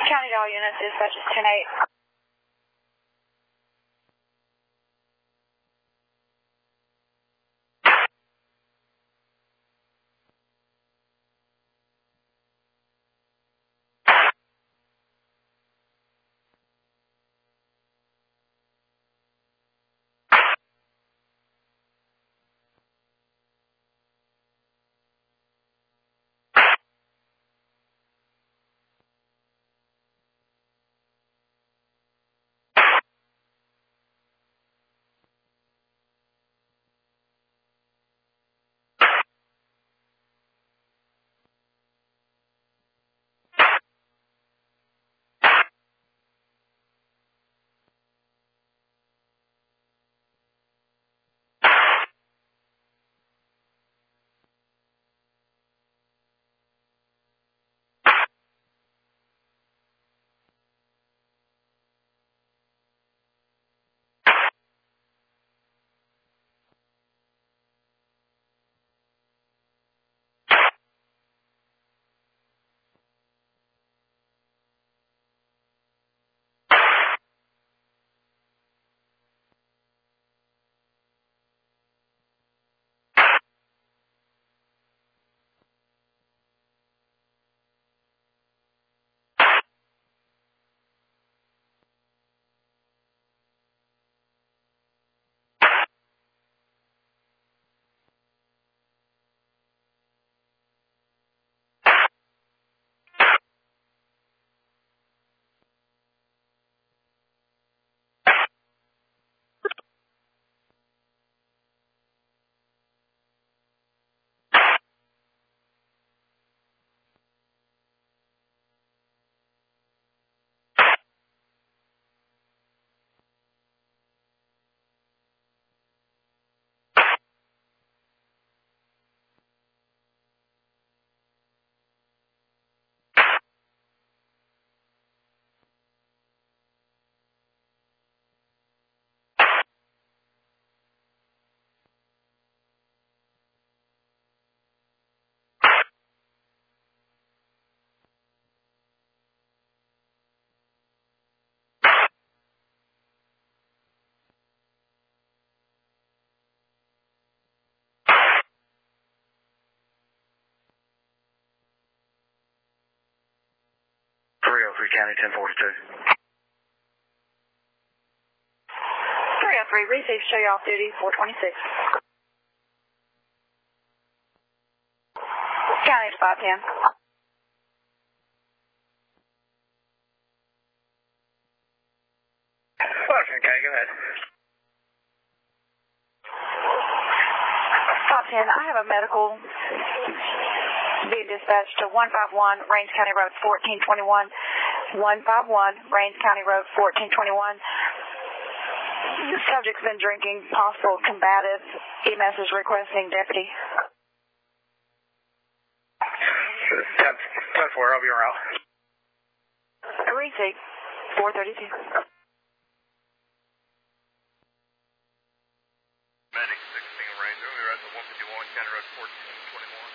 County to all units, dispatch is 10-8. County 1042. 303, receive, show you off duty, 426. County is 510. Washington County, go ahead. 510, I have a medical being dispatched to 151 Rains County Road 1421. 151 Rains County Road 1421. The subject's been drinking, possible combative. EMS is requesting deputy. 10-4, I'll be around. Receipt, 432. Medic 16 Rains, we're at the 151 County Road 1421.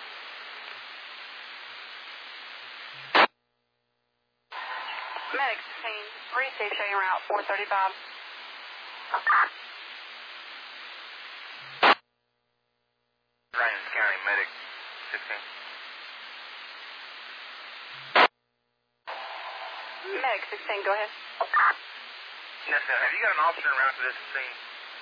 Medic 16, receive, show you route 435. Rains County, Medic 16. Medic 16, go ahead. Yes, sir. Have you got an officer around to this scene?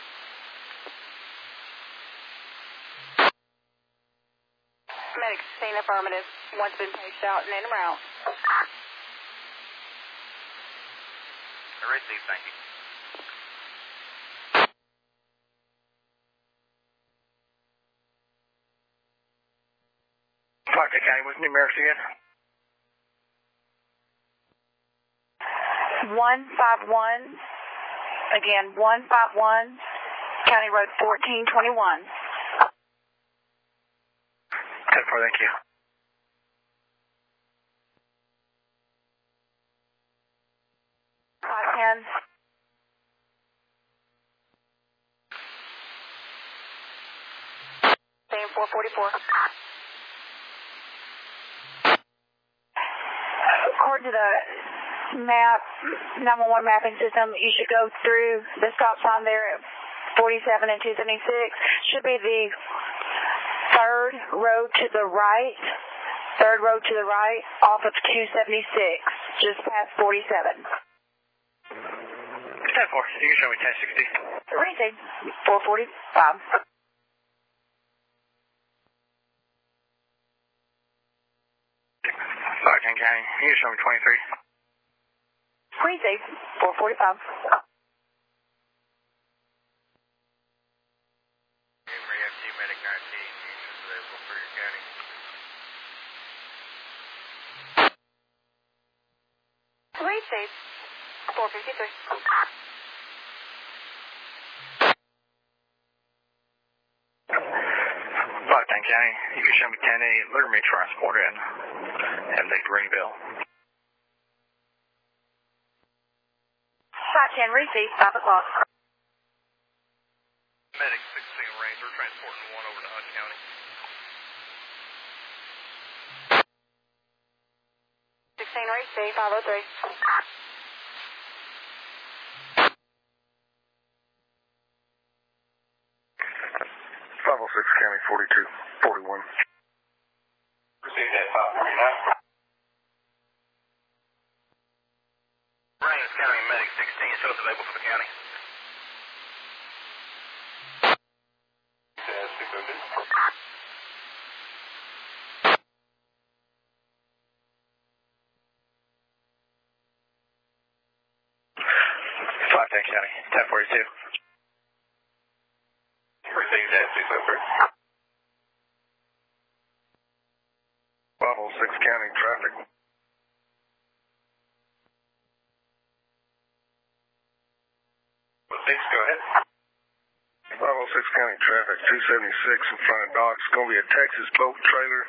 Medic 16, affirmative. One's been paged out and in and route. Receive, thank you. Clark County, what's numerics again? 151, again, 151 County Road 1421. 10-4, thank you. Same 444. According to the map, 911 mapping system, you should go through the stop sign there at 47 and 276. Should be the third road to the right off of 276, just past 47. 10-4, you can show me 1060. Received, 445. King County, you can show me 23. Received, 445. MREFT Medic 19, is available for your county. Received, 453. King County, you can show me 10-8, lure me transport in. And they Greenville. 510, received, 5 o'clock. Medic 16 Ranger, transporting 1 over to Hunt County. 16 received, 503. 506 County, 4241. Received that 549. Rains County Medic 16, shows available for the county. 602. County, 1042. Received that 603. 506 County traffic. Go ahead. 506 County traffic, 276 in front of docks. It's going to be a Texas boat trailer.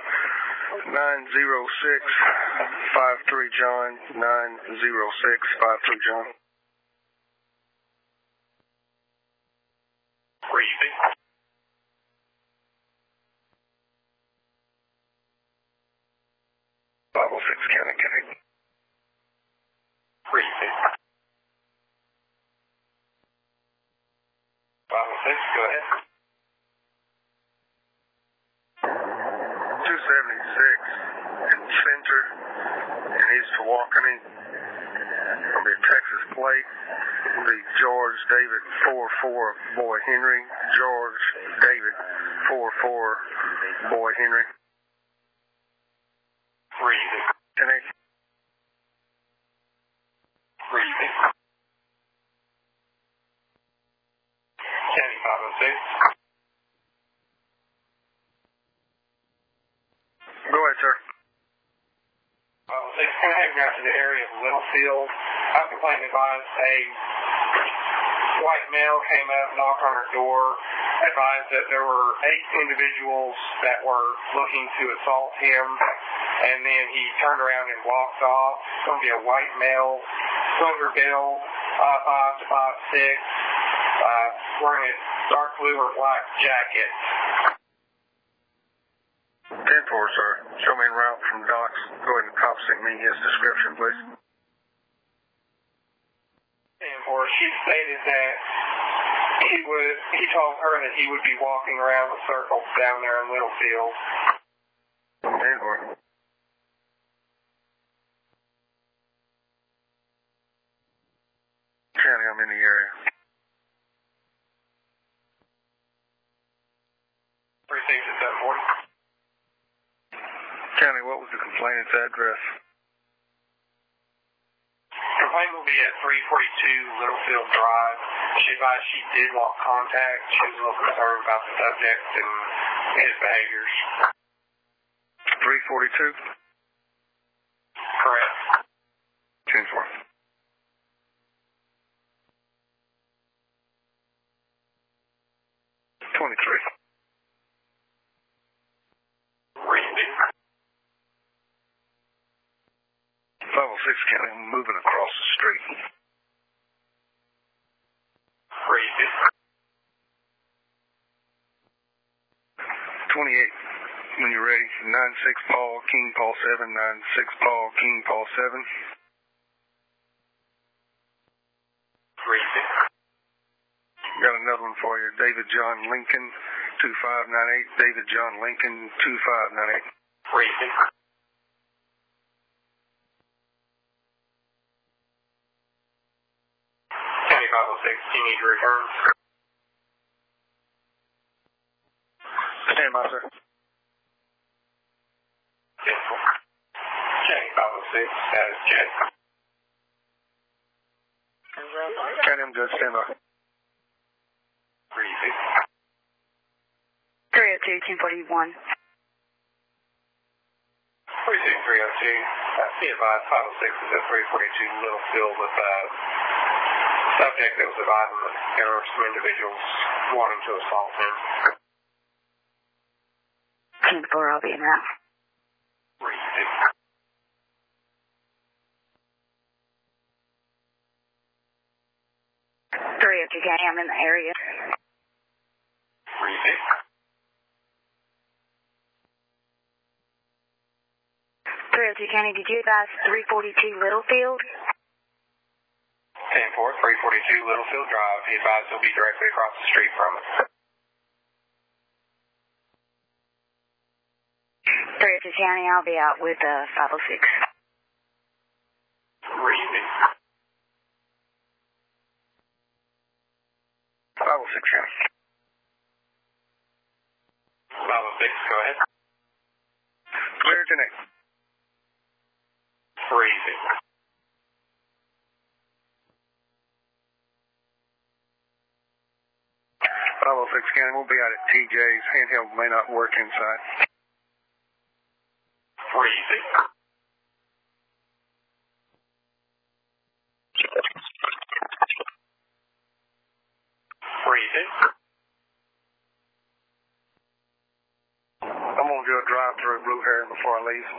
906-53 John. 906-53 John. Where you be? 506 County, connect. Where you be? 506, go ahead. 276 in center and east to Walkeny. It'll be a Texas plate. It'll be George David 44 Boy Henry. George David 44 Boy Henry. Breathe. Connect. Breathe. County 506. Go ahead, sir. 506, connecting out to the area of Littlefield. I'm complaining about a white male came out, knocked on her door, advised that there were 8 individuals that were looking to assault him, and then he turned around and walked off. It's going to be a white male, silver build, 5'5" to 5'6", wearing a dark blue or black jacket. 10-4, sir. Show me en route from docks. Go ahead and cop sync me his description, please. 10-4, she stated that he told her that he would be walking around the circle down there in Littlefield. 10-4. County, I'm in the area. Received at 740. County, what was the complainant's address? Complaint will be at 342 Littlefield Drive. She advised she did want contact. She was a little concerned about the subject and his behaviors. 342? Correct. 10-4. 23. 506 County, moving across the street. 28, when you're ready. 96 Paul, King Paul 7, 96 Paul, King Paul 7. one for you. David John Lincoln, 2598. David John Lincoln, 2598. Briefing. County 506, you need to return. Stand by, sir. County 506, status check. County, I'm good. Stand by. Briefing. 302, 1041. Precinct 302, be advised 506 is at 342 Littlefield with a subject that was advising that there were some individuals wanting to assault him. 10-4, I'll be in that. Briefing. 302 County, I'm in the area. Briefing. 302 County, did you advise 342 Littlefield? 10-4, 342 Littlefield Drive. Be advised he'll be directly across the street from it. 302 County, I'll be out with 506. Briefing. 506, County. 506, go ahead. Clear to next. Briefing. 506, County, we'll be out at TJ's. Handheld may not work inside. Briefing. Briefing. I'm going to do a drive-through Blue Heron before I leave.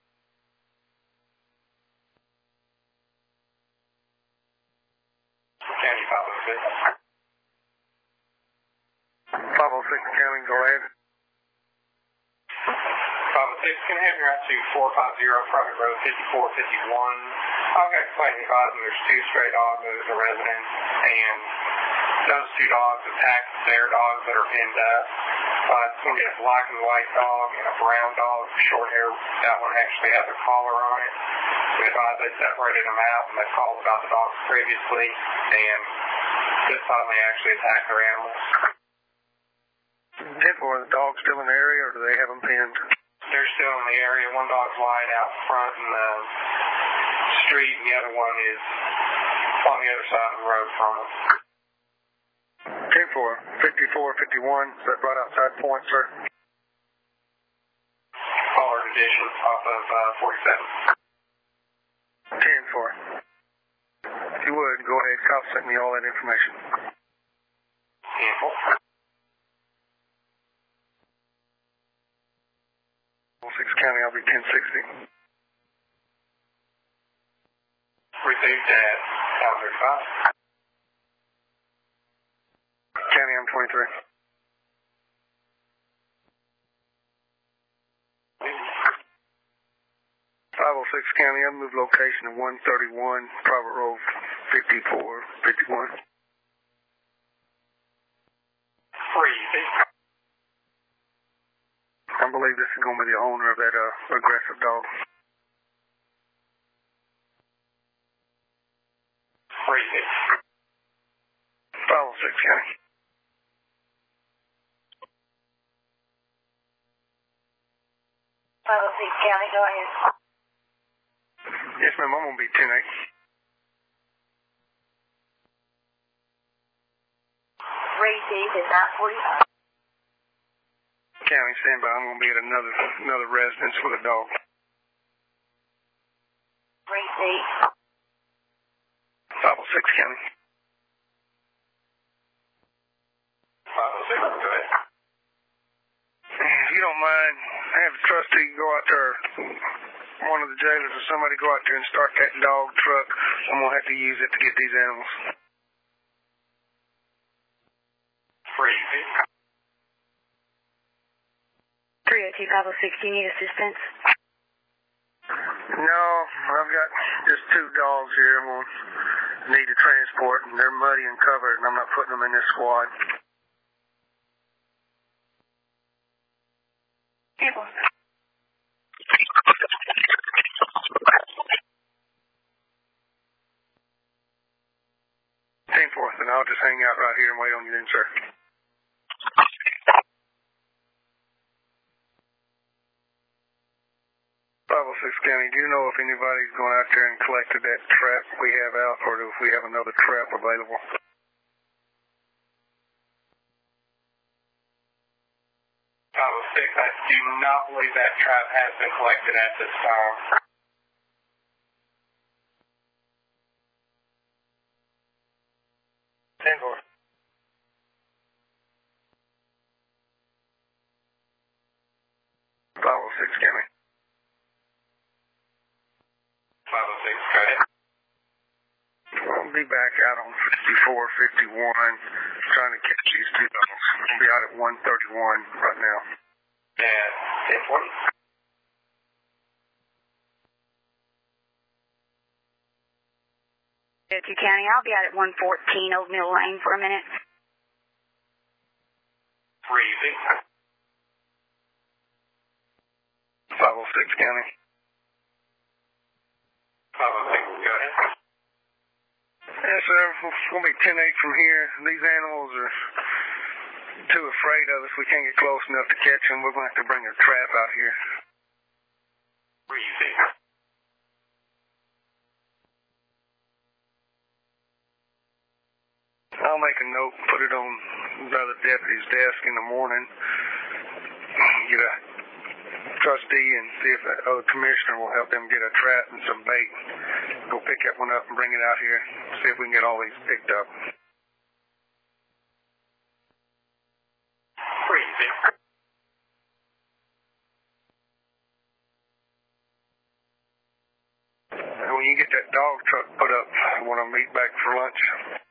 County 506. 506, County, go ahead. 506, can I have your out to 450 Private Road 5451? I've got complaint advising there's two stray dogs that is a resident, and those two dogs attack their dogs that are pinned up. It's going to be a black and white dog and a brown dog, short hair. That one actually has a collar on it. We advise they separated them out and they called about the dogs previously, and this time they actually attacked their animals. 10-4, the dog's still in the area, or do they have them pinned? They're still in the area. One dog's lying out front in the street, and the other one is on the other side of the road from them. 10-4, 5451, is that right outside Point, sir? Pollard Edition off of 47. 10-4. If you would, go ahead, cop sent me all that information. 10-4. 6 County, I'll be 1060. Received at Town 35. County, I'm 23. 506 County, I moved location to 131 Private Road 5451. I believe this is going to be the owner of that aggressive dog. 506 County. 506 County, go ahead. Yes, ma'am, I'm going to be 10-8. Received at 945. County, stand by. I'm going to be at another residence with a dog. Received. 506 County. 506, go ahead. If you don't mind, have a trustee go out there, one of the jailers or somebody go out there and start that dog truck. I'm going to have to use it to get these animals. 302 506, do you need assistance? No, I've got just two dogs here I'm going to need to transport, and they're muddy and covered, and I'm not putting them in this squad. 10-4, and I'll just hang out right here and wait on you then, sir. 506 County, do you know if anybody's gone out there and collected that trap we have out, or if we have another trap available? 506, I do not believe that trap has been collected at this time. Ten-4. 506 County. 506, go ahead. I'll be back out on 54, 51, trying to catch these two dogs. I'll be out at 131 right now. Yeah, 10-40. County, I'll be out at 114 Oatmeal Lane for a minute. Freezing. 506 County. 506, go ahead. Yes, sir. It's going to be 10-8 from here. These animals are too afraid of us. We can't get close enough to catch them. We're going to have to bring a trap out here. Freezing. I'll make a note, put it on the other deputy's desk in the morning, get a trustee and see if the other commissioner will help them get a trap and some bait. Go pick that one up and bring it out here, see if we can get all these picked up. Freezing. And when you get that dog truck put up, I want to meet back for lunch.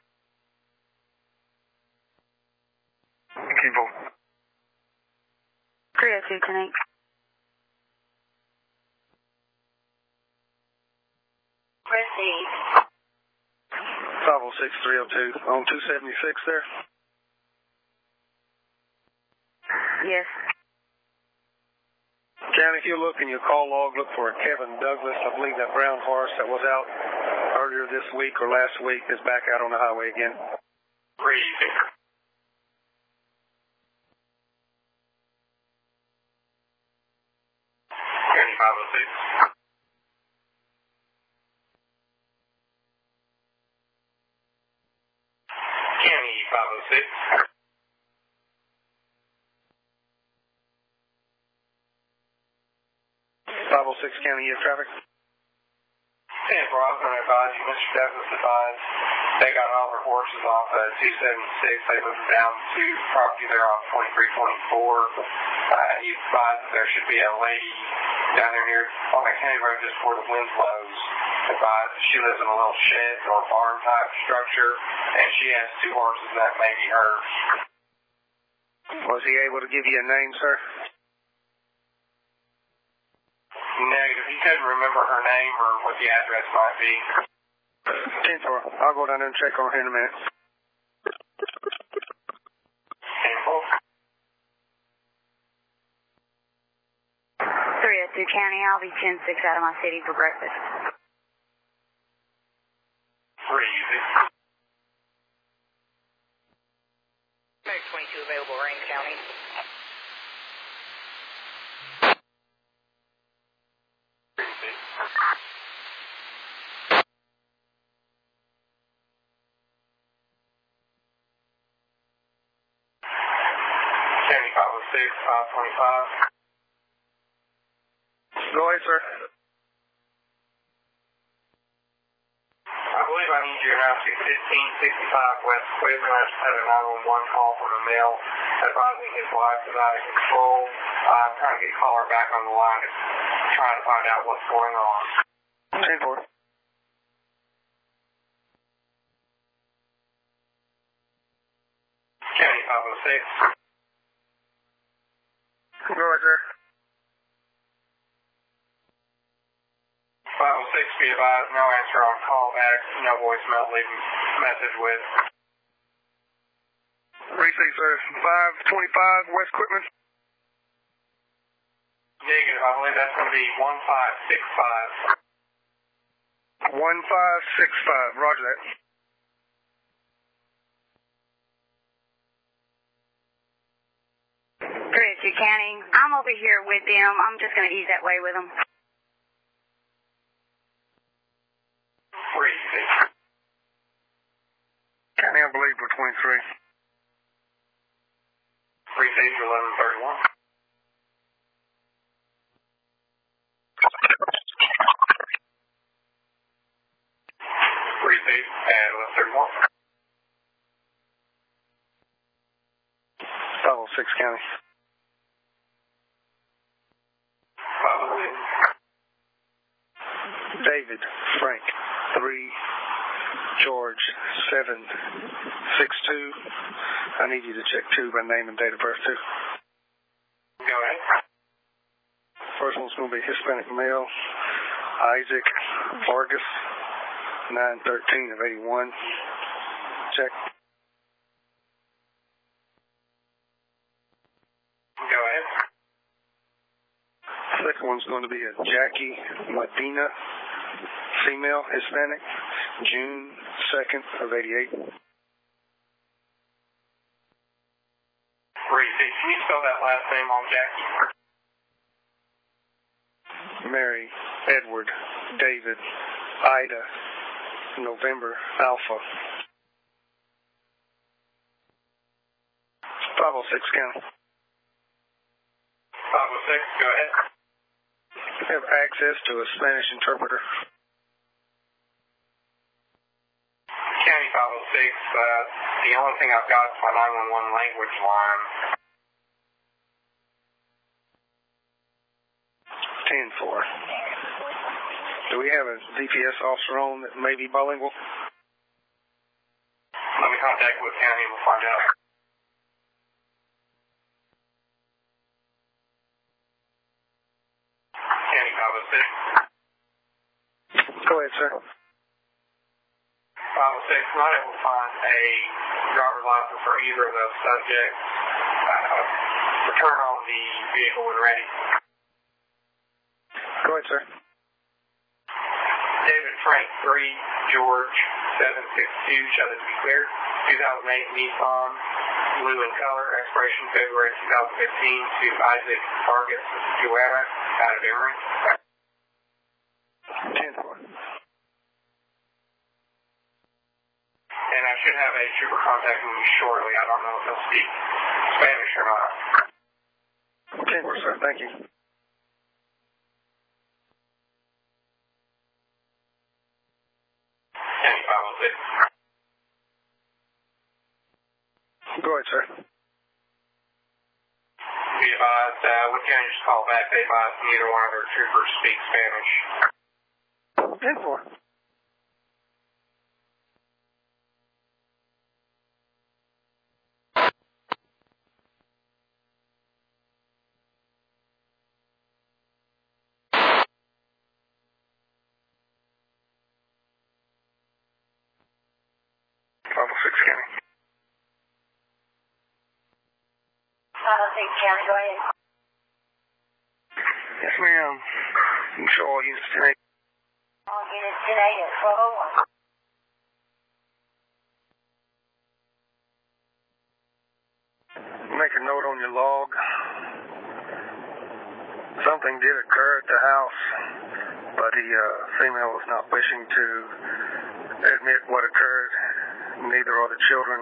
Kivo. 302 tonight. Proceed. 506 302 on 276 there. Yes. County, if you look in your call log, look for Kevin Douglas. I believe that brown horse that was out earlier this week or last week is back out on the highway again. Freezing. County 506. County 506. 506 County, you have traffic? And for I was going to advise you, Mr. Douglas advised they got all their horses off at 276. They moved them down to property there on 2324. He advised that there should be a lady down there near on the county road just before the Winslows. Advised that she lives in a little shed or barn type structure, and she has two horses that may be hers. Was he able to give you a name, sir? Negative. He couldn't remember her name or what the address might be. 10-4. I'll go down there and check on her in a minute. 302 County, I'll be 10-6 out of my city for breakfast. Freezing. Mag 22 available, Range County. County 506, 525. Go ahead, sir. I believe I need you around 1565 West Cleveland. I just had a 911 call from a male advising his wife is out of control. I'm trying to get a caller back on the line to try to find out what's going on. 10-4. County 506. Go ahead, sir. 506, be advised, no answer on call back, no voicemail, leave a message with. Receive, sir. 525 West Quitman. Negative. I believe that's going to be 1565. 1565. Roger that. Christie County, I'm over here with them. I'm just going to ease that way with them. County, I believe we're 23. 3 feet to 1131. And 1131. 506 County. 506. David, Frank, 3, George, 762. I need you to check 2 by name and date of birth, too. Go ahead. First one's going to be Hispanic male, Isaac Vargas, 913 of 81. Check. Go ahead. Second one's going to be a Jackie Medina, female, Hispanic, June 2nd of 88. Can you spell that last name on Jackie? Mary, Edward, David, Ida, November, Alpha. 506 County. 506, go ahead. Have access to a Spanish interpreter. County 506, the only thing I've got is my 911 language line. 10-4. Do we have a DPS officer on that may be bilingual? Let me contact Wood County and we'll find out. County 506. Go ahead, sir. 506, not able to find a driver's license for either of those subjects. Return on the vehicle when ready. Go ahead, sir. David Frank 3, George 762, show this to be clear. 2008 Nissan, blue in color, expiration February 2015 to Isaac Vargas Guerra out of Emory. 10-4. And I should have a trooper contacting me shortly. I don't know if they'll speak Spanish or not. 10-4, sir. Thank you. County 506. Go ahead, sir. Be advised, Wood County just called back. They advised neither one of their troopers speak Spanish. 10-4. County. 506 County, go ahead. Yes, ma'am. You can show all units tonight. All units tonight at 1201. Make a note on your log. Something did occur at the house, but the female was not wishing to admit what occurred. Neither are the children.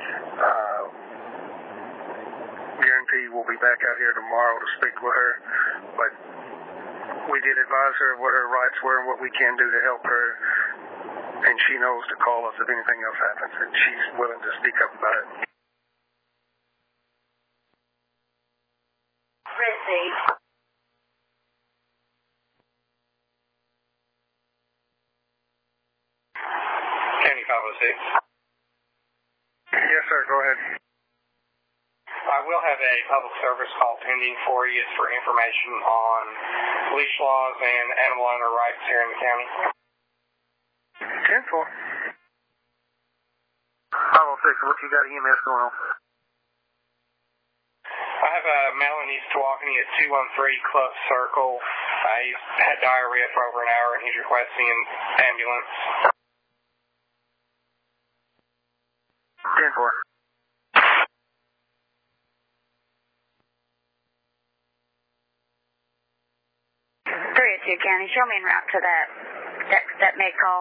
Guarantee we'll be back out here tomorrow to speak with her, but we did advise her of what her rights were and what we can do to help her, and she knows to call us if anything else happens, and she's willing to speak up about it. Received. County 506. Yes, sir. Go ahead. I will have a public service call pending for you. It's for information on leash laws and animal owner rights here in the county. 10-4. 506, what you got EMS going on? I have Melanie Swalkney at 213 Club Circle. He's had diarrhea for over an hour, and he's requesting an ambulance. 10-4. County, show me en route to that med call.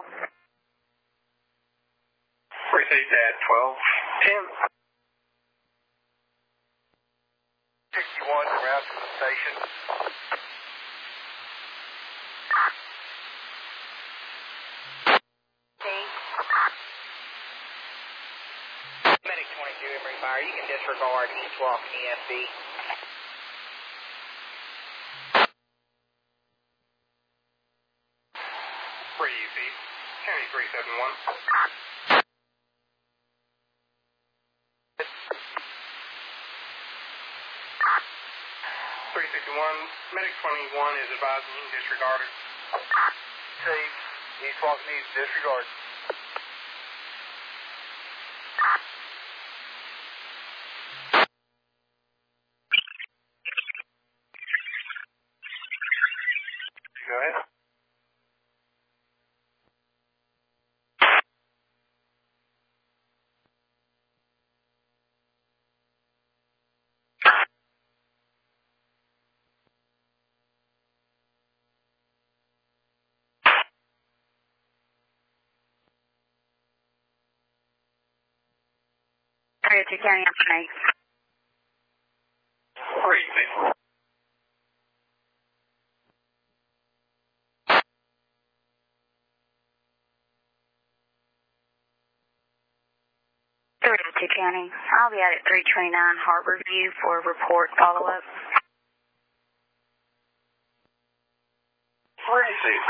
Received at 12:10. 61 en route to the station. Medic 22, Emory Fire. You can disregard East Walk and ESB. County 371. 361, Medic 21 is advising you disregarded. Chief, East Walk needs disregard. Go ahead. County, I'm safe. Received. County, I'll be out at 329 Harbor View for a report follow-up. Received.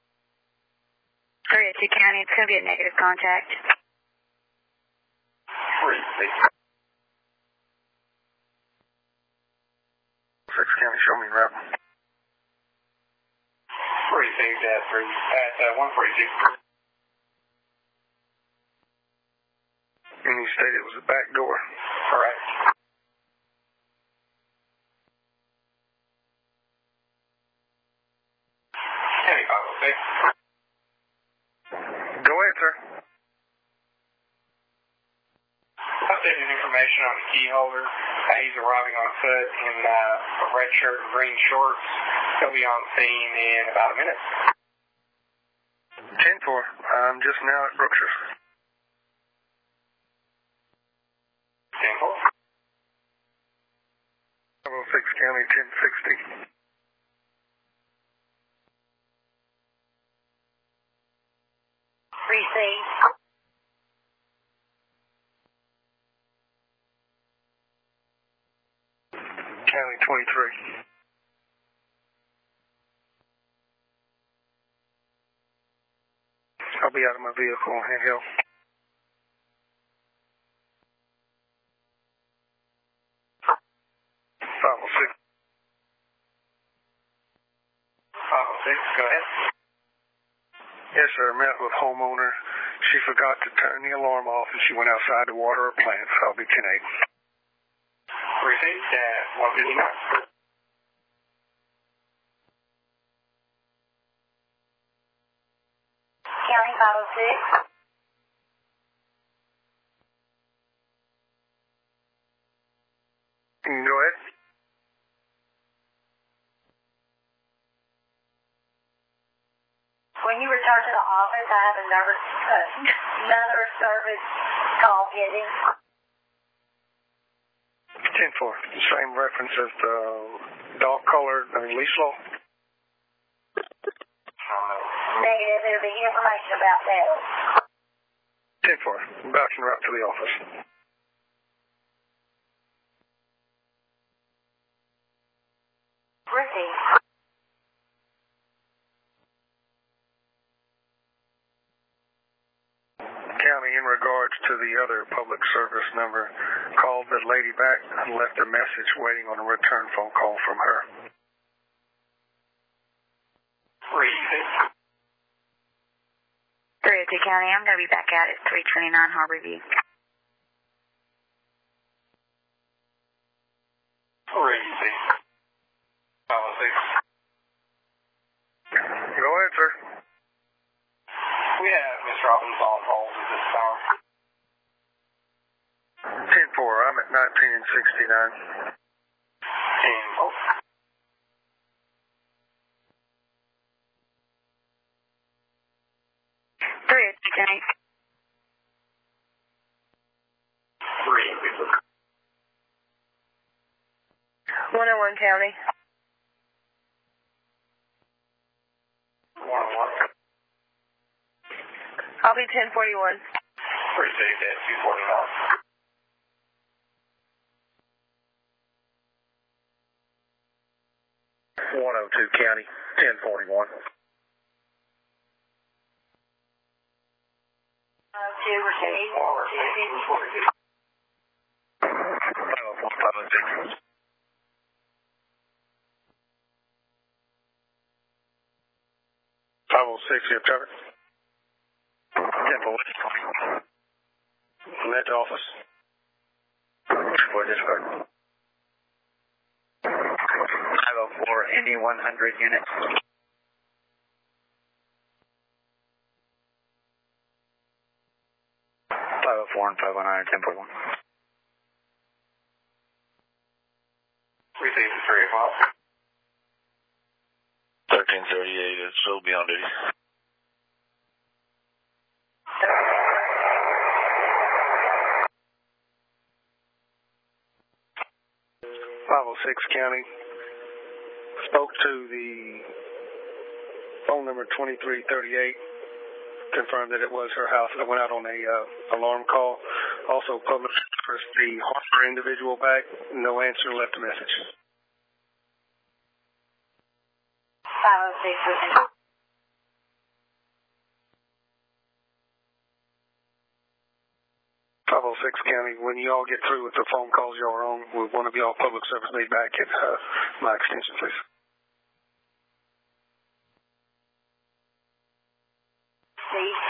302 County, it's going to be a negative contact. Received. 6 County, show me en route. Received at 142. And you stated it was a back door. Correct. County 506. Go ahead, sir. Updated information on the key holder. He's arriving on foot in a red shirt and green shorts. He'll be on scene in about a minute. 10-4. I'm just now at Brookshire's. 10-4. 506 County, 1060. Received. County 23. I'll be out of my vehicle on handheld. 506. 506, go ahead. Yes, sir. Met with homeowner. She forgot to turn the alarm off and she went outside to water her plants. I'll be 10-8. Received at 159. County 506. Go ahead. When you return to the office, I have another service call getting. 10-4. Same reference as the dog collar, leash law. Negative, there'll be information about that. 10-4. Back en route to the office. Received. County, in regards to the other public service number, called the lady back and left a message waiting on a return phone call from her. Received. 302 County, I'm going to be back out at 329 Harbor View. 169. And 101 County. 101. I'll be 1041. Received at 249. 102 County, 1041. 2 received. 506. 506, you have traffic? 1041. Net office. For discard. 504, Indy 100 units. 504 and 509, 1041. Received at 3 o'clock. 1338, it's still beyond duty. 506 County. Spoke to the phone number 2338. Confirmed that it was her house that went out on a alarm call. Also published the Harper individual back. No answer, left a message. 506 received. 506 County, when you all get through with the phone calls y'all are on, will one of y'all public service be back at my extension, please? Received.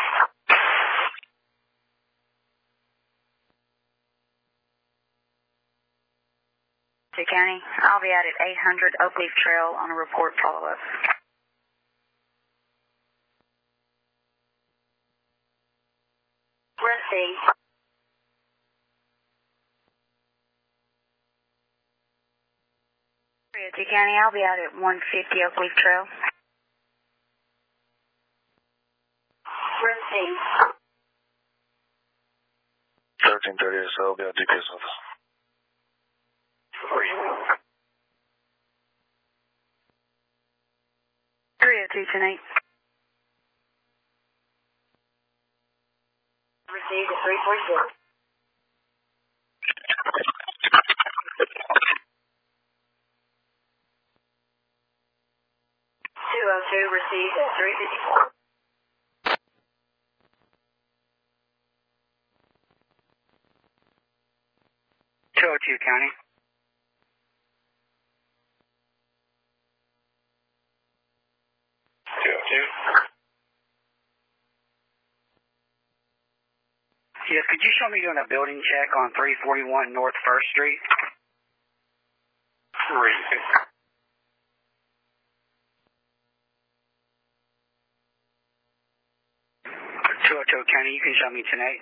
County. I'll be out at 800 Oak Leaf Trail on a report follow-up. Received. County, I'll be out at 150 Oak Leaf Trail. Received. 1330, so I'll be at DPS office. 302 tonight. Received at 346. 202 received at 354. 202 County. Yes, could you show me doing a building check on 341 North 1st Street? 202 County, you can show me tonight.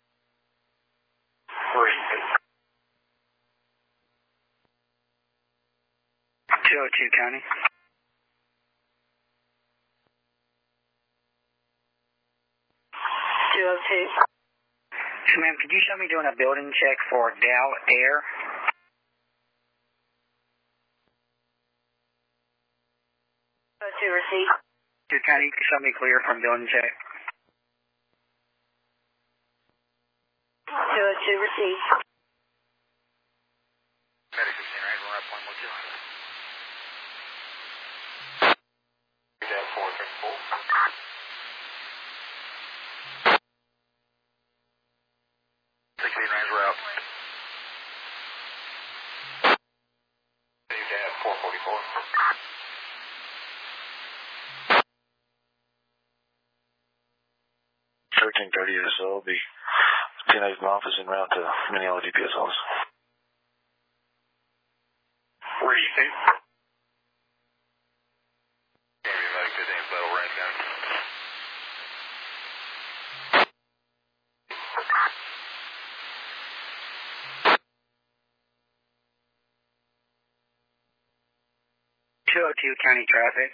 202 County. 202. So, ma'am, could you show me doing a building check for Dow Air? 202 received. 2 County, you can show me clear from building check. 202 received. Medic 15, right? We're up 112. Down 434. 16 range route. Down 444. 1330, so I'll be 10-8 office en route to Minneola DPS office. Where are you to? Maybe like 15 Battle Range County. 202 county traffic.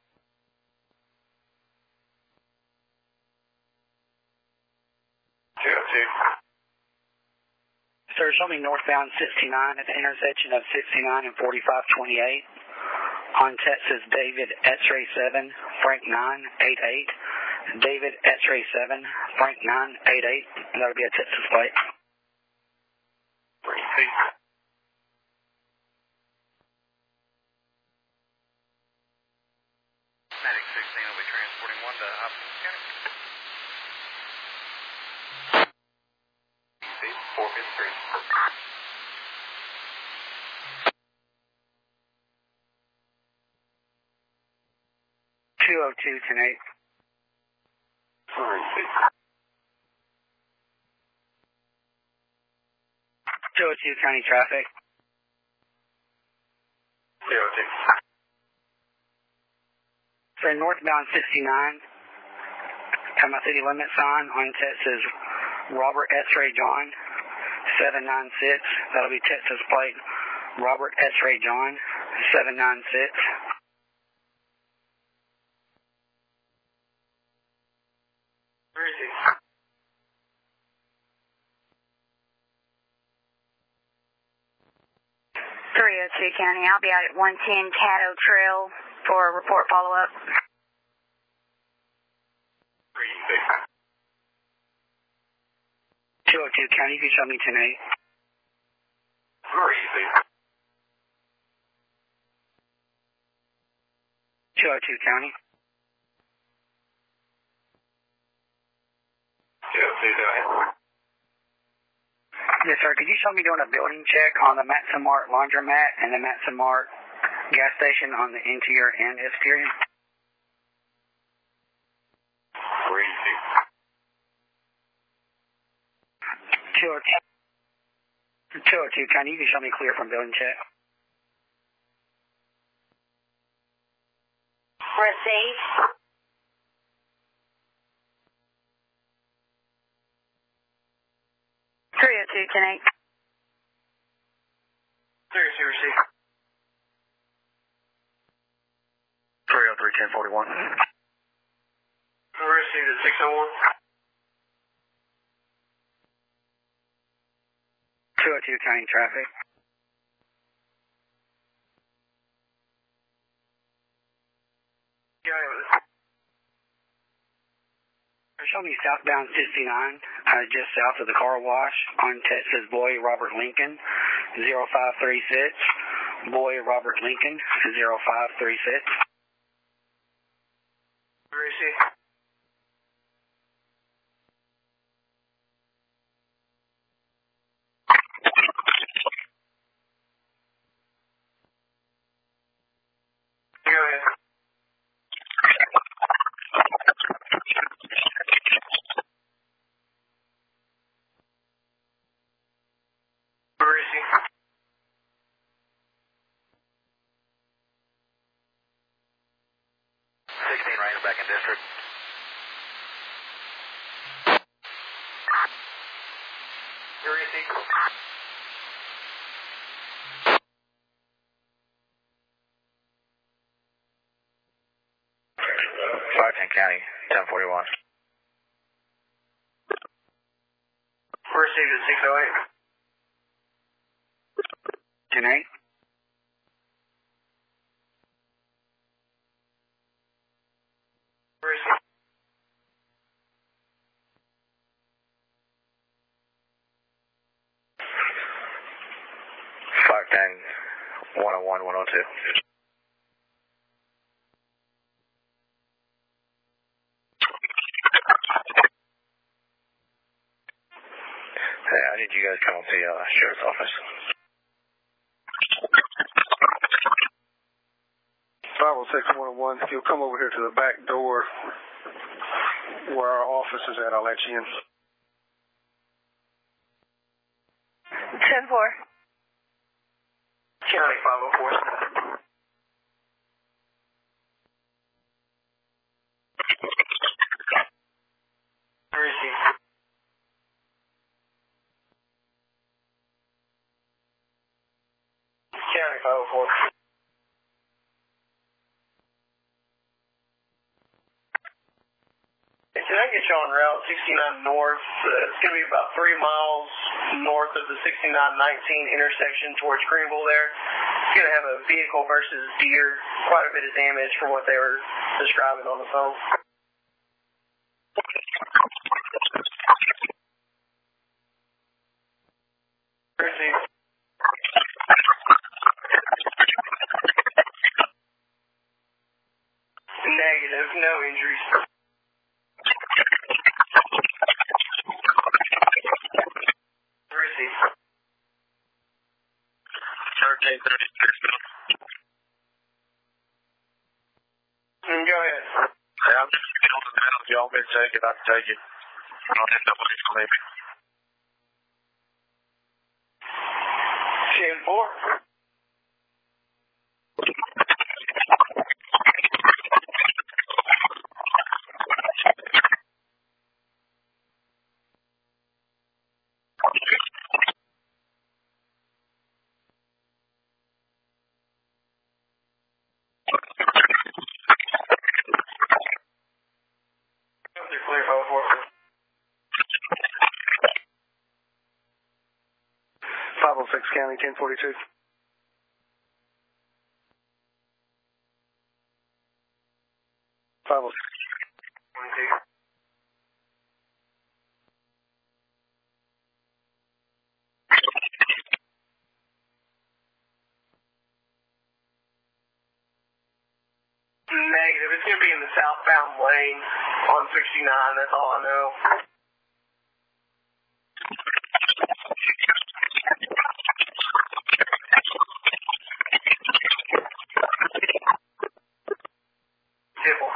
202. Sir, show me northbound 69 at the intersection of 69 and 4528. On Texas, David X-ray 7, Frank 988. David X-ray 7, Frank 988. And that'll be a Texas plate. 3 Medic 16 will be transporting one to Hopkins County. 453. 202 tonight. 202 county traffic. 202. Sir, northbound 69. Have my city limit sign on Texas, Robert X-ray John 796. That'll be Texas plate Robert X-ray John 796. Where is he? County. I'll be out at 110 Caddo Trail for a report follow-up. 202 County, you can show me tonight. 202 County. 202, go ahead. Yes, sir. Could you show me doing a building check on the Matson Mart laundromat and the Matson Mart gas station on the interior and exterior? 202 County, you can show me clear from building check. Received. 302 tonight. 302 received. 303 1041. Received at 601. 202 county traffic. Show me southbound 69, just south of the car wash on Texas Boy Robert Lincoln, 0536. Boy Robert Lincoln, 0536. Where is he? Go ahead. Where is he? Range back in district. Where is he? County, 1041. Received at 608. Tonight? Where is he? Five 10 101 102. Hey, I need you guys to come to the sheriff's office. 506-101, if you'll come over here to the back door where our office is at, I'll let you in. 10-4. County 504. Where is he? County 504. I get you on Route 69 North? It's going to be about 3 miles north of the 6919 intersection towards Greenville there. It's going to have a vehicle versus deer. Quite a bit of damage from what they were describing on the phone. Negative, no injuries. Receive. 1336. Go ahead. Hey, I'm just on the man. If y'all want me to take it, I can take it. I'll end up with it, maybe. 10-4. Clear 506 County, 1042. Negative. It's going to be in the southbound lane on 69. That's all I know. Simple.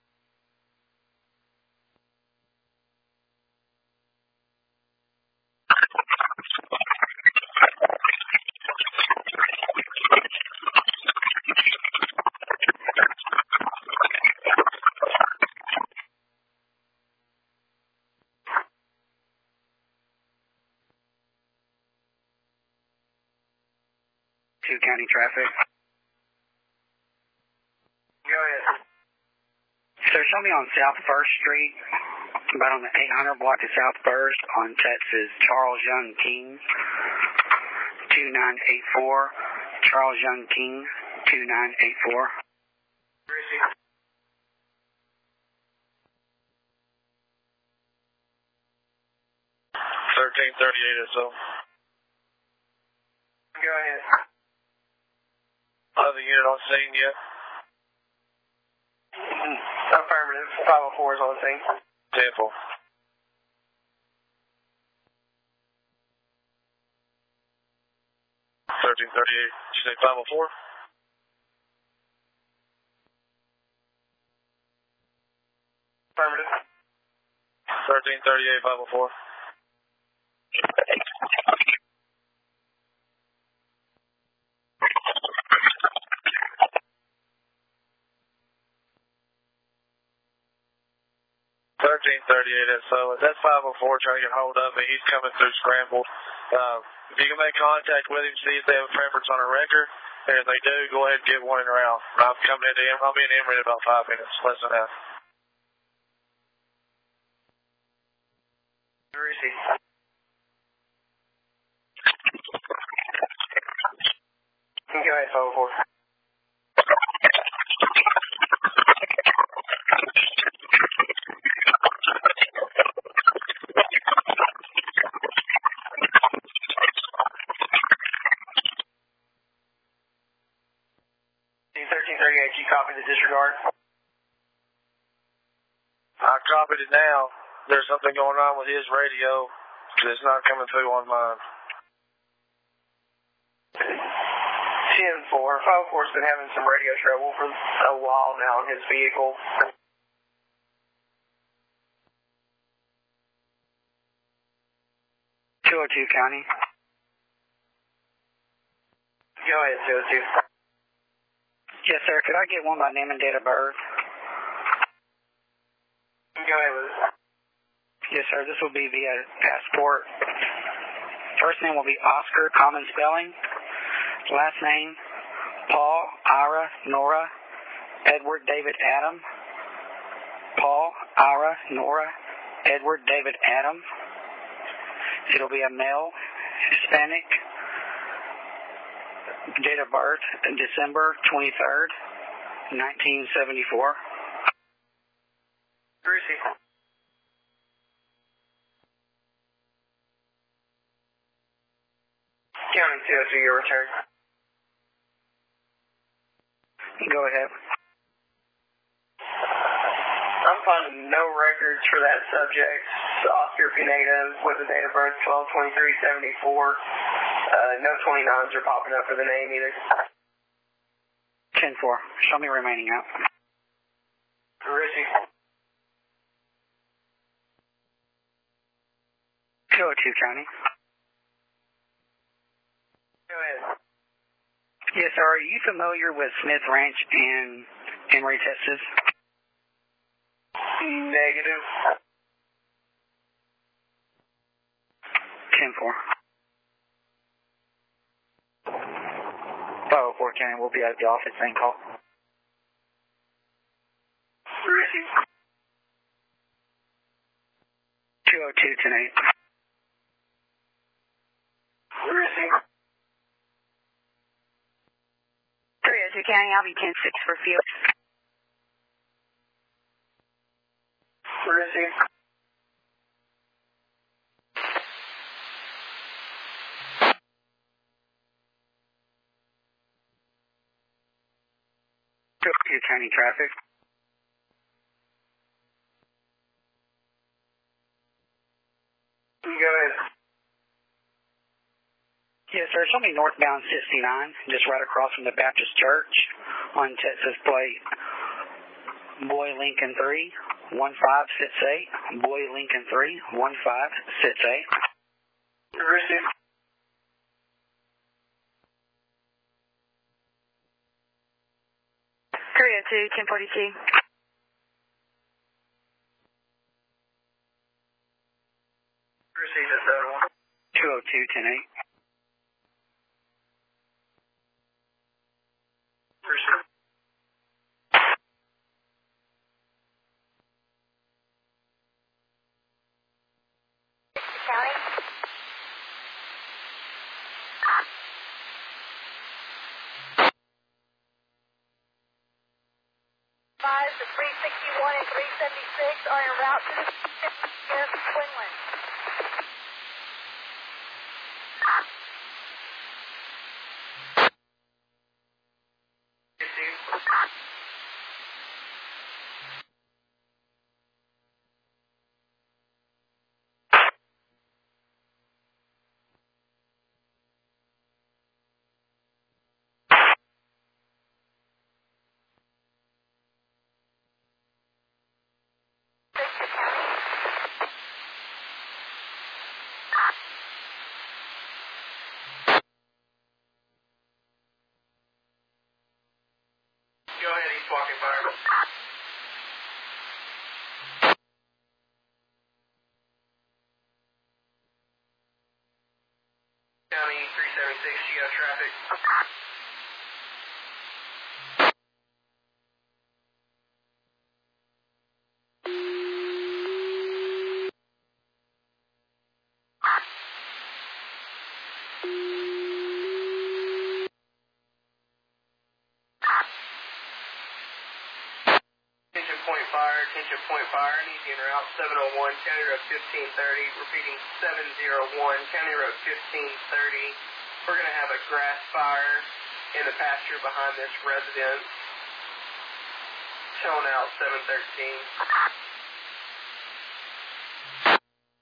County traffic. Go ahead. Sir, show me on South 1st Street, about on the 800 block of South 1st on Texas, Charles Young King, 2984. Charles Young King, 2984. Receive. 1338 or so. Go ahead. Other unit on scene yet? Affirmative. 504 is on the scene. 10-4. 1338. Did you say 504? Affirmative. 1338, 504. So that's 504 trying to get hold of me. He's coming through scrambled. If you can make contact with him, see if they have a preference on a record, and if they do, go ahead and get one in around. I'll be in Emory in about 5 minutes, less than that. Receive. Go ahead, 504. You copy the disregard? I copied it now. There's something going on with his radio. It's not coming through on mine. 10-4. 504's been having some radio trouble for a while now in his vehicle. County. Go ahead, 202. Yes, sir. Could I get one by name and date of birth? Go ahead with it. Yes, sir. This will be via passport. First name will be Oscar, common spelling. Last name, Paul, Ira, Nora, Edward, David, Adam. Paul, Ira, Nora, Edward, David, Adam. It'll be a male, Hispanic, date of birth, December 23rd, 1974. Where is he? County 202, your return. Go ahead. I'm finding no records for that subject. Oscar Pineda with a date of birth 12/23/74. No 29s are popping up for the name either. 10-4. Show me remaining out. Where is he? 202 County. Go ahead. Yes, sir. Are you familiar with Smith Ranch in Emory, Texas? Negative. 10-4. 504 County, we'll be at the office. Same call. Where is he? 202 tonight. Where is he? 302 County, I'll be 10-6 for field. Where is he? 202 County traffic. Go ahead. Yes, sir. Show me northbound 69, just right across from the Baptist Church on Texas plate. Boy Lincoln 3, 1568. Boy Lincoln 3, 1568. Where is he? 302, 1042. Where is he? That's the other one. 202 10-8. Where is he? County? The 361 and 376 are en route to the Quinlan. Go ahead, he's walking fire. County 376, you got traffic. Attention point fire, easy en route 701, County Road 1530, repeating 701, County Road 1530. We're going to have a grass fire in the pasture behind this residence. Showing out 713.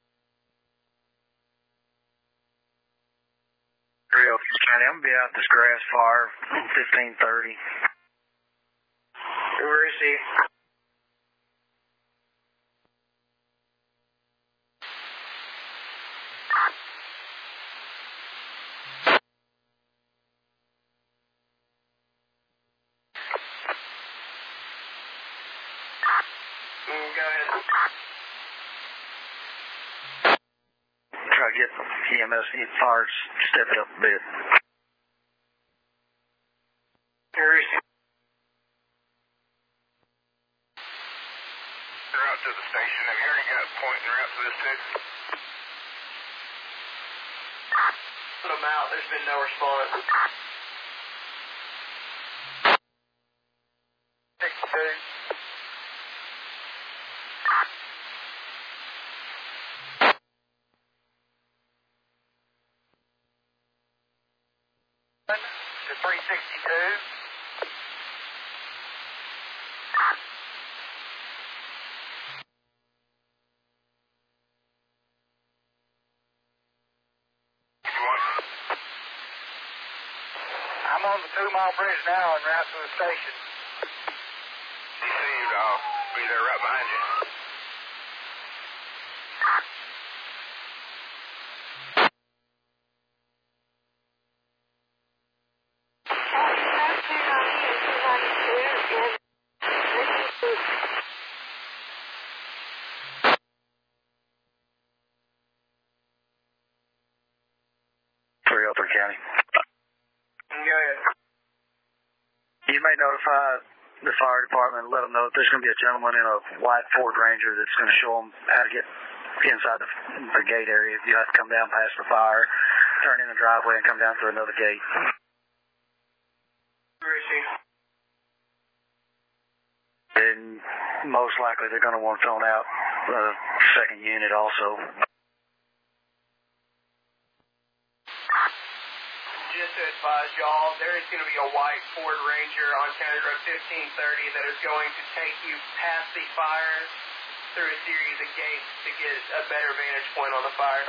County, I'm going to be out this grass fire 1530. Where is he? Go ahead. Try to get the EMS fires step it up a bit. Where is he? en route to the station. Have you already got a point en route to this too? Put them out. There's been no response. 62. To 362. I'm on the 2 Mile Bridge now en route to the station. Received. I'll be there right behind you. County. Go ahead. You may notify the fire department and let them know that there's going to be a gentleman in a white Ford Ranger that's going to show them how to get inside the gate area. You have to come down past the fire, turn in the driveway, and come down through another gate. Where is he? And most likely they're going to want to phone out the second unit also. Just to advise y'all, there is going to be a white Ford Ranger on County Road 1530 that is going to take you past the fire through a series of gates to get a better vantage point on the fire.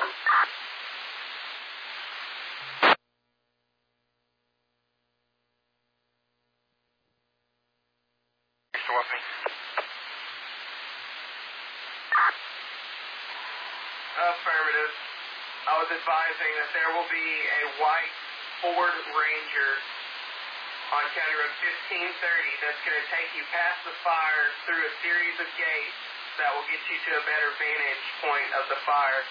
Affirmative. I was advising that there will be a white Ford Ranger on County Road 1530 that's going to take you past the fire through a series of gates that will get you to a better vantage point of the fire.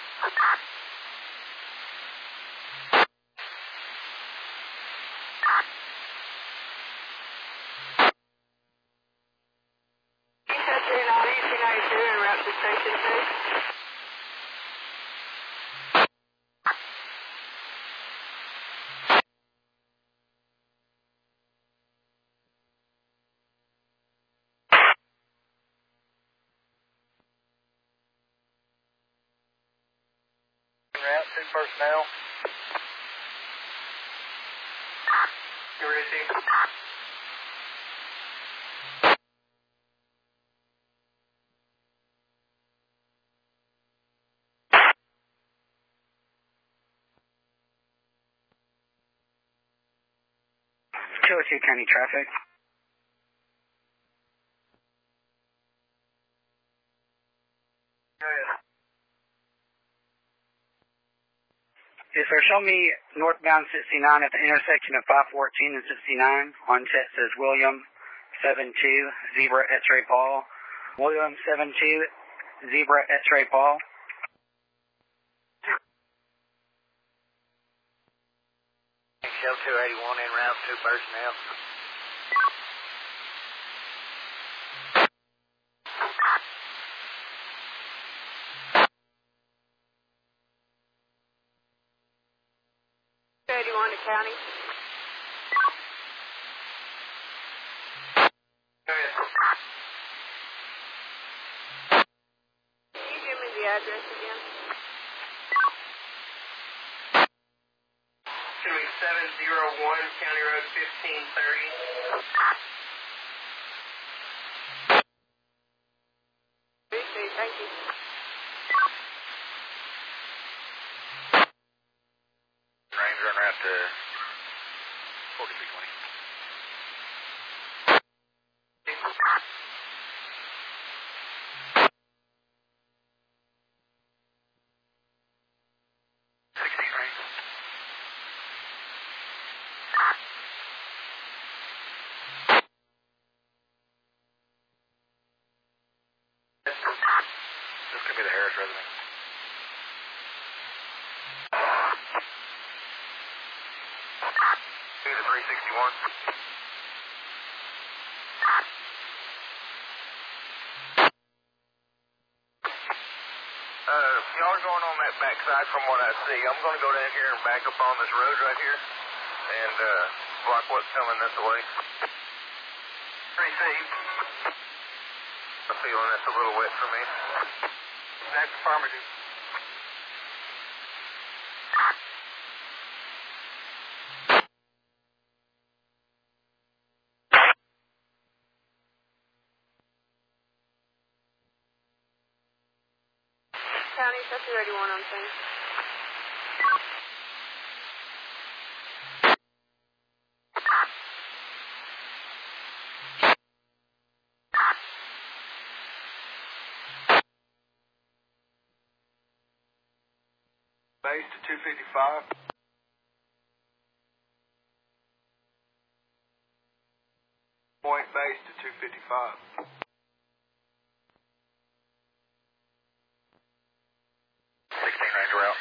Route 2 personnel. Where is he? Cherokee County Traffic. Go ahead. Yes, sir. Show me northbound 69 at the intersection of 514 and 69 on Texas. William 72, Zebra X-Ray Paul. William 72, Zebra X-Ray Paul. Shell 281 en route to personnel. County. Go ahead. Can you give me the address again? It's going to be 701 County Road 1530. Thank you. Ranger en route to 4320. This could be the Harris resident. To the 361. y'all are going on that backside from what I see. I'm going to go down here and back up on this road right here and block what's coming this way. Received. I'm feeling it's a little wet for me. That's affirmative. County, Session 31 on scene. Base to 255. Point base to 255. 16 range route.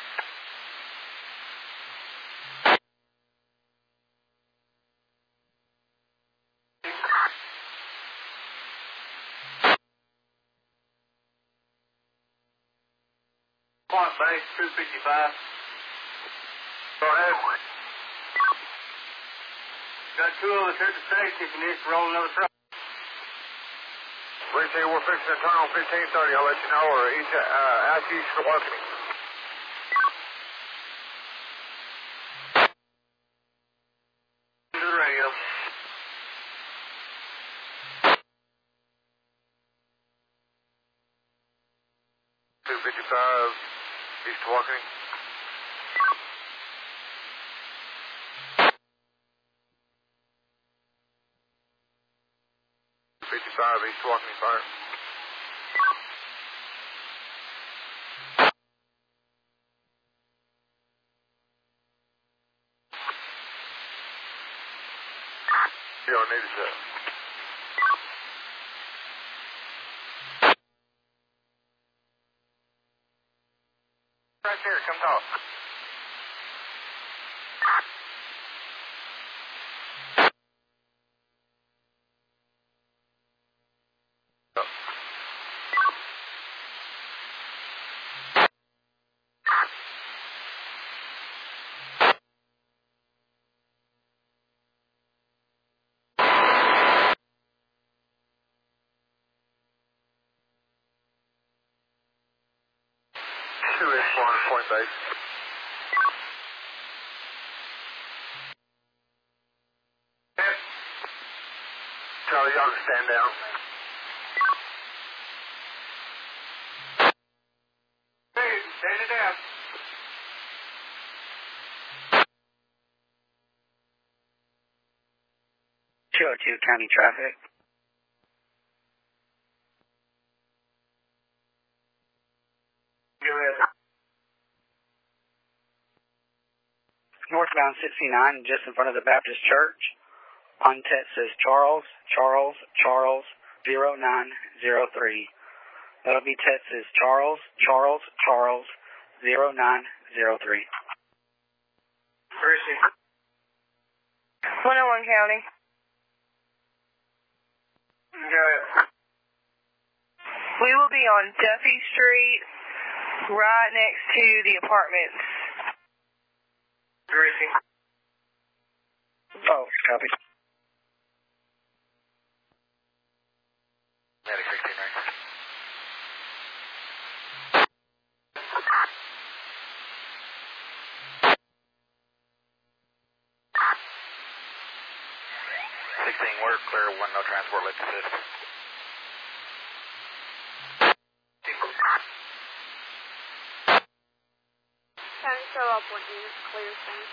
Point base 255. Go ahead. Got two of us here at the station if you need to roll another truck. We're fixing to turn on 1530. I'll let you know, or ask you for working. To the radio. East Walking. East Walking Fire. You don't need it, right here, come talk. Point base. Charlie, y'all can stand down. Hey, stand it down. Two County traffic. Go ahead. Northbound 69, just in front of the Baptist Church. On text says Charles 0903. That'll be text says Charles 0903. Where is he? 101 County. Go ahead. We will be on Duffy Street, right next to the apartments. Where is he? Oh, copy. Medic 16 range. We're clear, one no transport, let's assist. County, show up 1 unit, clear scene.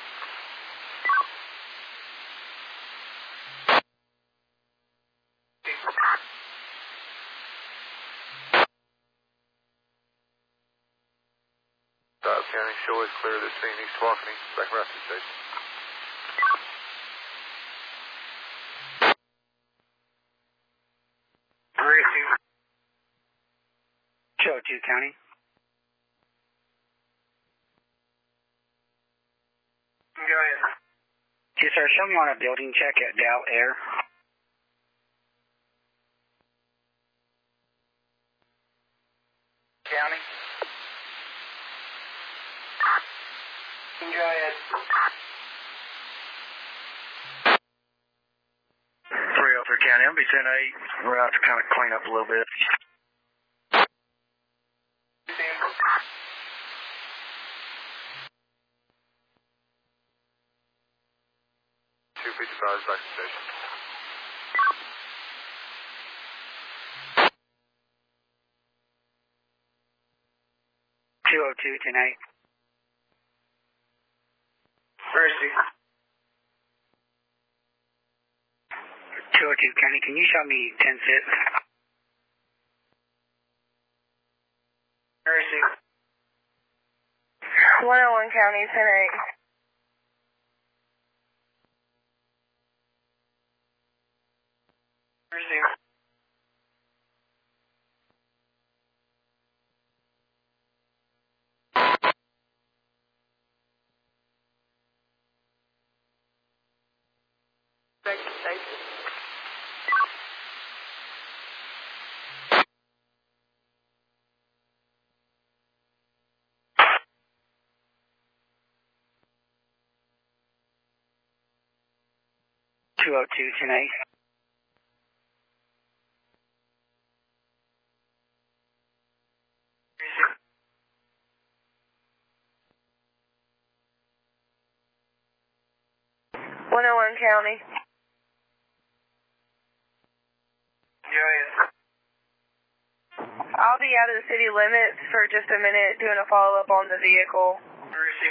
County, show is clear, this scene, East Walking, back around to the station. Where is he? 202 County. Go ahead. Okay, sir, show me on a building check at Dow Air. County? 10-8. We're out to kind of clean up a little bit. 255 back to station. Tonight. Where is he? 202 County, can you show me 10-6? Where is he? 101 County, 10-8. Where is he? Back to station. Tonight. County. I'll be out of the city limits for just a minute doing a follow-up on the vehicle. Where is he?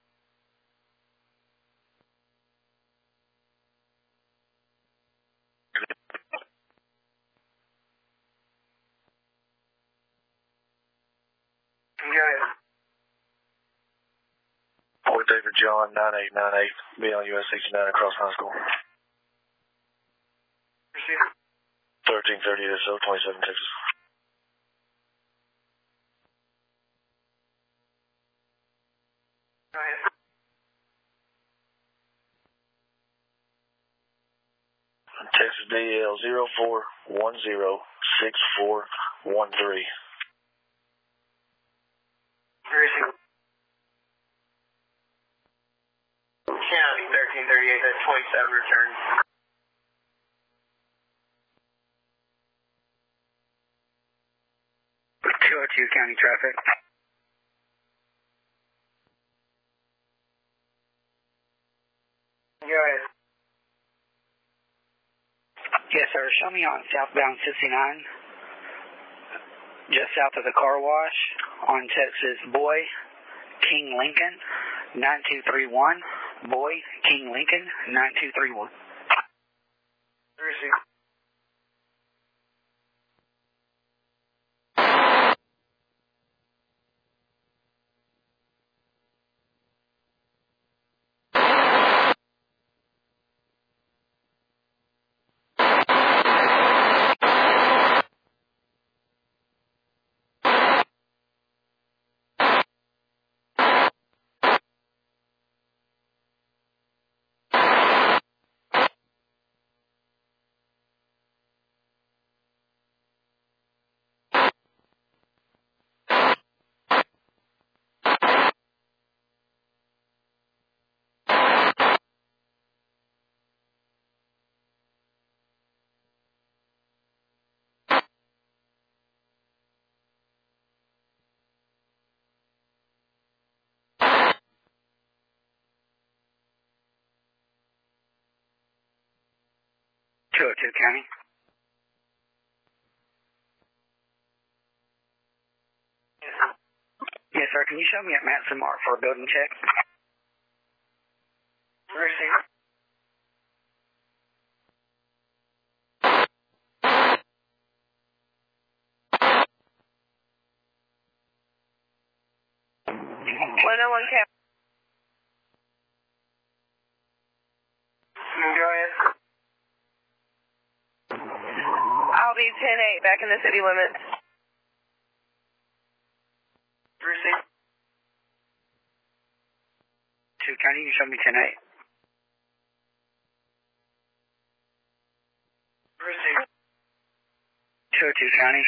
Fort David John, 9898, be on US 69 across high school. 1330 SO, 27 Texas. Go ahead. Texas DL 04106413. Where is he? County 1338, that's 27 return. County traffic. Go ahead. Yes, sir. Show me on southbound 69, just south of the car wash, on Texas Boy, King Lincoln, 9231. Boy, King Lincoln, 9231. Where is he? County. Yes, sir. Can you show me at Matson Mark for a building check? Where is he? One County. Go ahead. I'll be 10-8 back in the city limits. Where is he? County, you show me 10-8. Where is he? 202 County.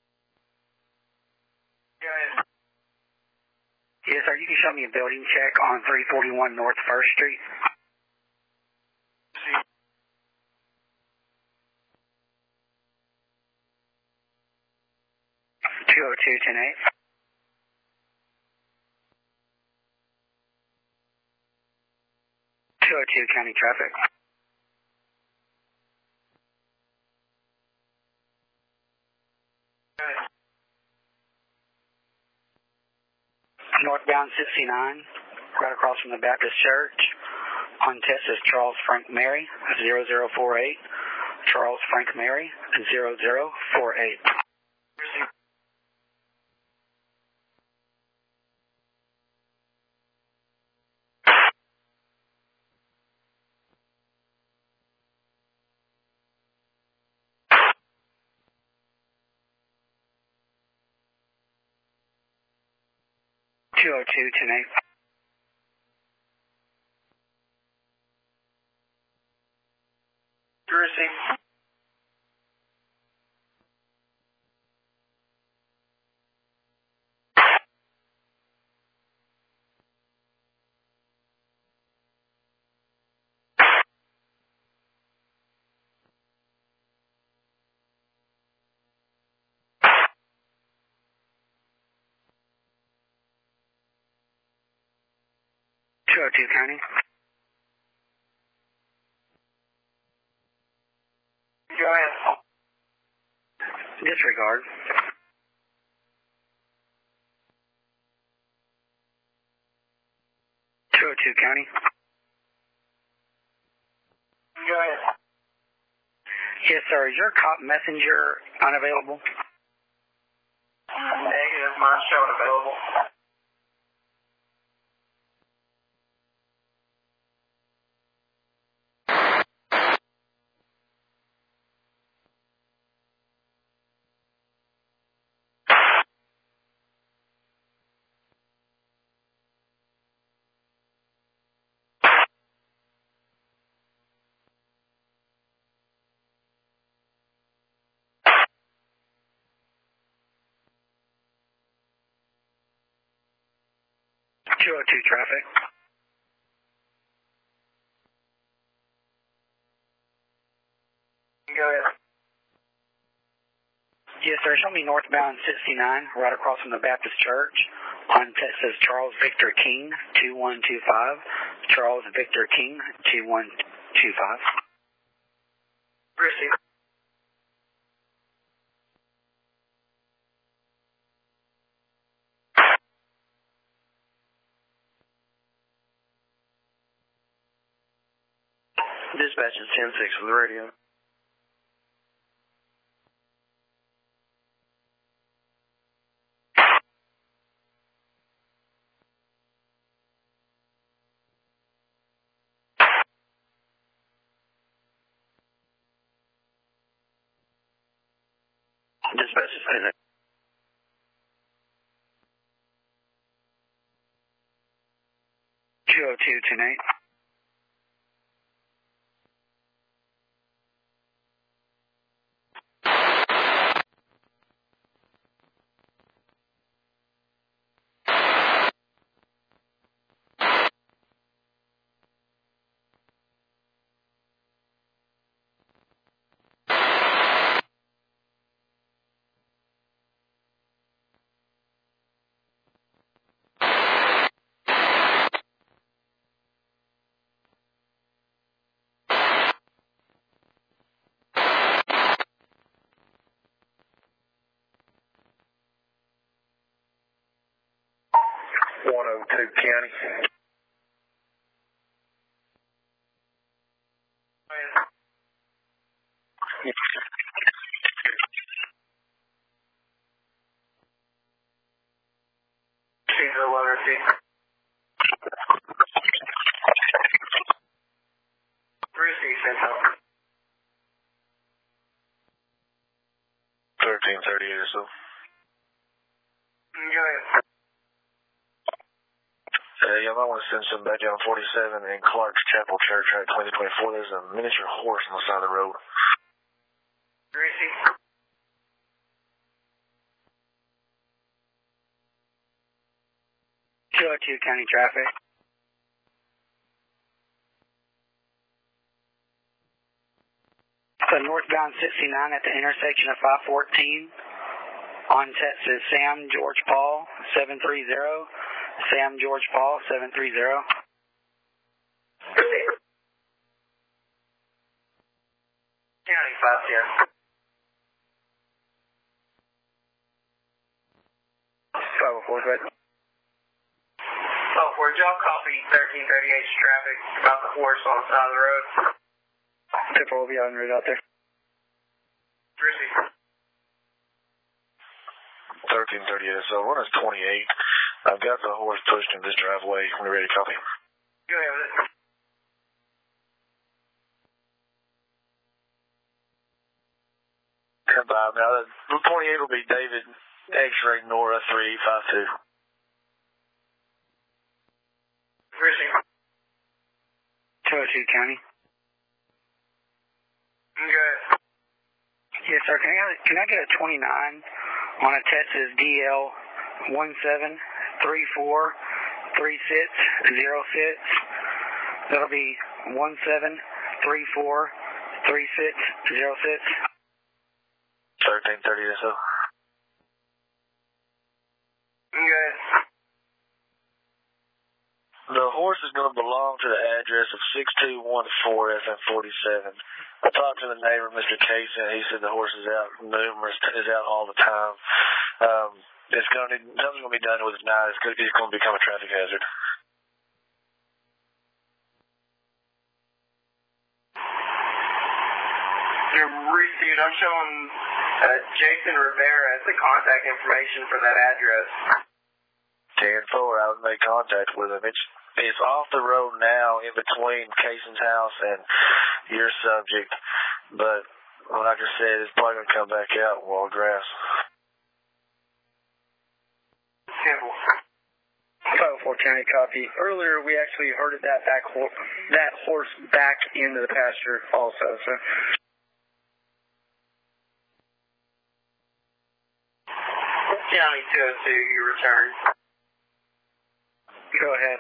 Go ahead. Yes, sir. You can show me a building check on 341 North 1st Street. 202-10-8. 202 county traffic. Northbound 69, right across from the Baptist Church. On test is Charles Frank Mary, 0048. Charles Frank Mary, 0048. 202-10-8. Receive. County. Go ahead. Disregard. County. Go ahead. Yes, sir. Is your cop messenger unavailable? Negative. Mine's showing available. Traffic. Go ahead. Yes, sir. Show me northbound 69, right across from the Baptist Church. On Texas, Charles Victor King, 2125. Charles Victor King, 2125. Receive. Dispatch is 10-6 for the radio. Dispatch is 10-6. Tonight. County. Receive, Central. 1338 or so. Go ahead. You might want to send some back down 47 in Clark's Chapel Church at 2024. There's a miniature horse on the side of the road. Receive. County traffic. So northbound 69 at the intersection of 514 On Texas, Sam George Paul 730. Sam George Paul 730. County 510. 504, go ahead. 504, did y'all copy 1338's traffic about the horse on the side of the road? 10-4 will be on route out there. Receive. 1338 SL, run us 28. I've got the horse pushed in this driveway. We're ready to copy. Go ahead with it. Now, the 28 will be David X-Ray Nora 352. Receive. 202 County. Go ahead. Yes, sir. Can I get a 29 on a Texas DL 17343606? That'll be 17343606. 1330 SL. Go ahead. The horse is going to belong to the address of 6214 FM47. I talked to the neighbor, Mr. Casey, and he said the horse is out all the time. Nothing's going to be done with it now. It's going to become a traffic hazard. Received. I'm showing Jason Rivera as the contact information for that address. 10-4, I would make contact with him. It's off the road now in between Cason's house and your subject, but like I said, it's probably going to come back out in wild grass. 504 County copy. Earlier, we actually herded that horse back into the pasture also, so. County 202, you return. Go ahead.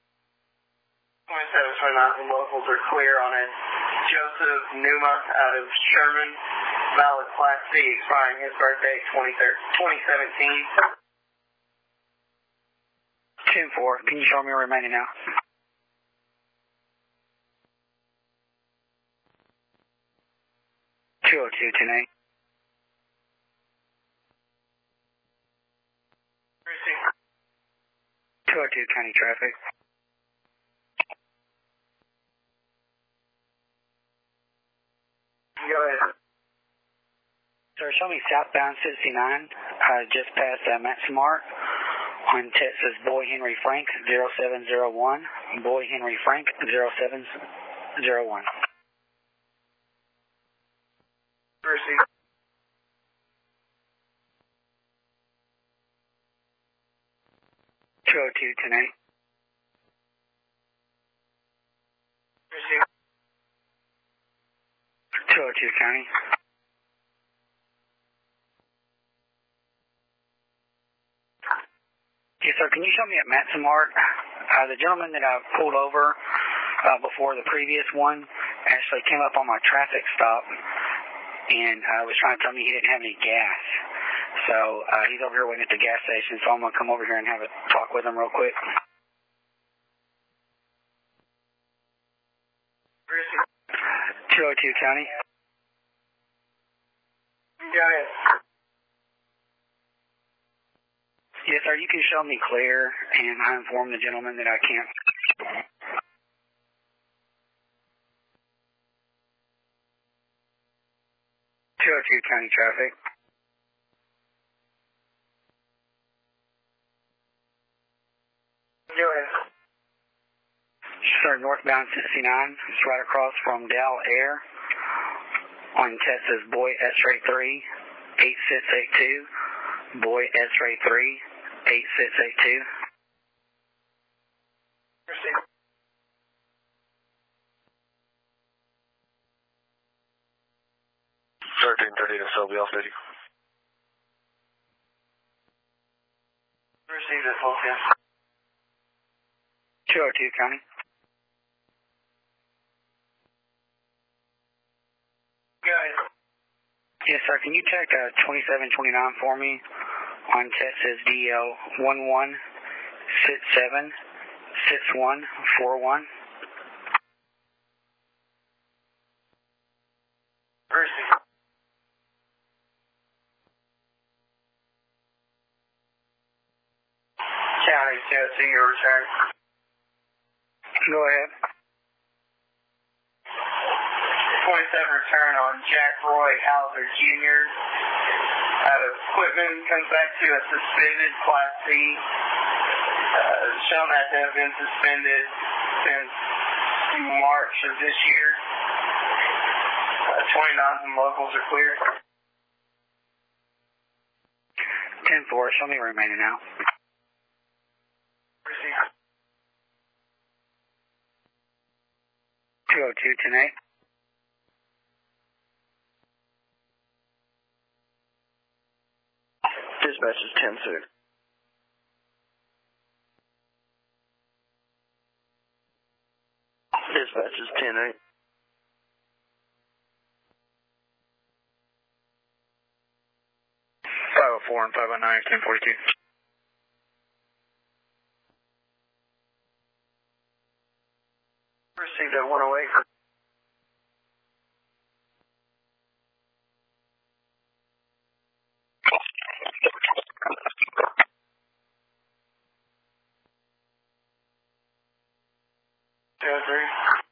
2729 locals are clear on it. Joseph Numa out of Sherman, valid Class C, expiring his birthday 2017. 10-4. Can you show me your remaining now? .202, 10-8. Receive. 202 County traffic. Go ahead. Sir, show me southbound 69, just past Maximart on Texas Boy Henry Frank 0701. Boy Henry Frank 0701. Receive. .202 10-8. Receive. 202 County. Yes, sir. Can you show me at Maximart? The gentleman that I pulled over before the previous one actually came up on my traffic stop and was trying to tell me he didn't have any gas. So he's over here waiting at the gas station, so I'm going to come over here and have a talk with him real quick. Receive. 202 County. Go ahead. Yes, sir. You can show me clear, and I inform the gentleman that I can't. 202 County traffic. Go ahead. Sir, northbound 69. It's right across from Dal Air on Texas Boy S-Ray 3, 8682. Boy S-Ray 3, 8682. Receive. 1330 to Sylvia City. Receive this whole yes. 202 County. Go ahead. Yes, sir. Can you check 2729 for me on Texas DL 11676141? Mercy. County, Tennessee, your return. Go ahead. 27 return on Jack Roy Hauser Jr. Out of Quitman, comes back to a suspended Class C. Shown that to have been suspended since March of this year. 29s and locals are clear. 10-4, show me remaining now. Receive. 202, 10-8. Dispatch is 10-6. Dispatch is 10-8. .4 and 509, 1042. Received at 108. Three.